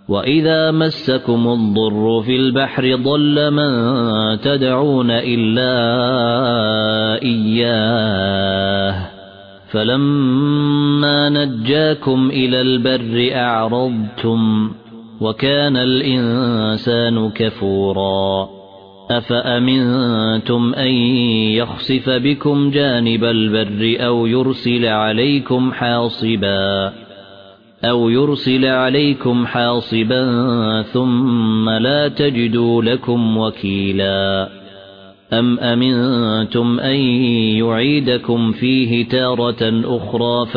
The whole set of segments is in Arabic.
وإذا مسكم الضر في البحر ضل من تدعون إلا إياه فلما نجاكم إلى البر أعرضتم وكان الإنسان كفورا أفأمنتم أن يخسف بكم جانب البر أو يرسل عليكم حاصبا ثم لا تجدوا لكم وكيلا أم أمنتم أن يعيدكم فيه تارة أخرى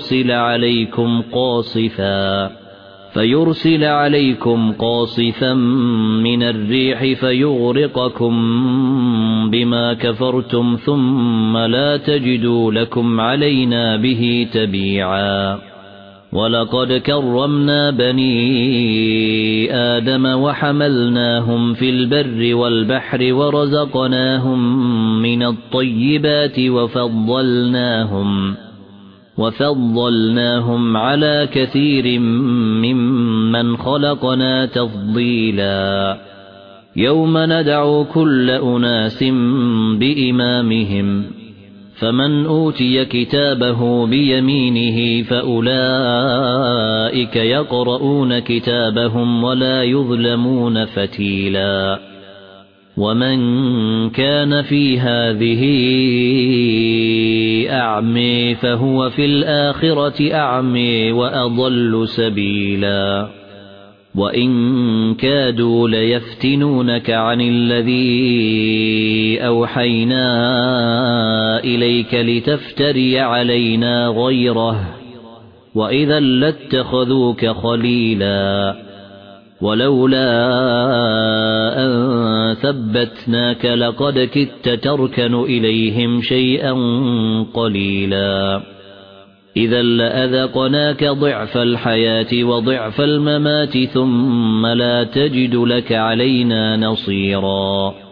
فيرسل عليكم قاصفا من الريح فيغرقكم بما كفرتم ثم لا تجدوا لكم علينا به تبيعا ولقد كرمنا بني آدم وحملناهم في البر والبحر ورزقناهم من الطيبات وفضلناهم على كثير ممن خلقنا تفضيلا يوم ندعو كل أناس بإمامهم فمن أوتي كتابه بيمينه فأولئك يقرؤون كتابهم ولا يظلمون فتيلا ومن كان في هذه أعمي فهو في الآخرة أعمي وأضل سبيلا وإن كادوا ليفتنونك عن الذي أوحينا إليك لتفتري علينا غيره وإذا لاتخذوك خليلا ولولا أن ثبتناك لقد كدت تركن إليهم شيئا قليلا إذا لأذقناك ضعف الحياة وضعف الممات ثم لا تجد لك علينا نصيرا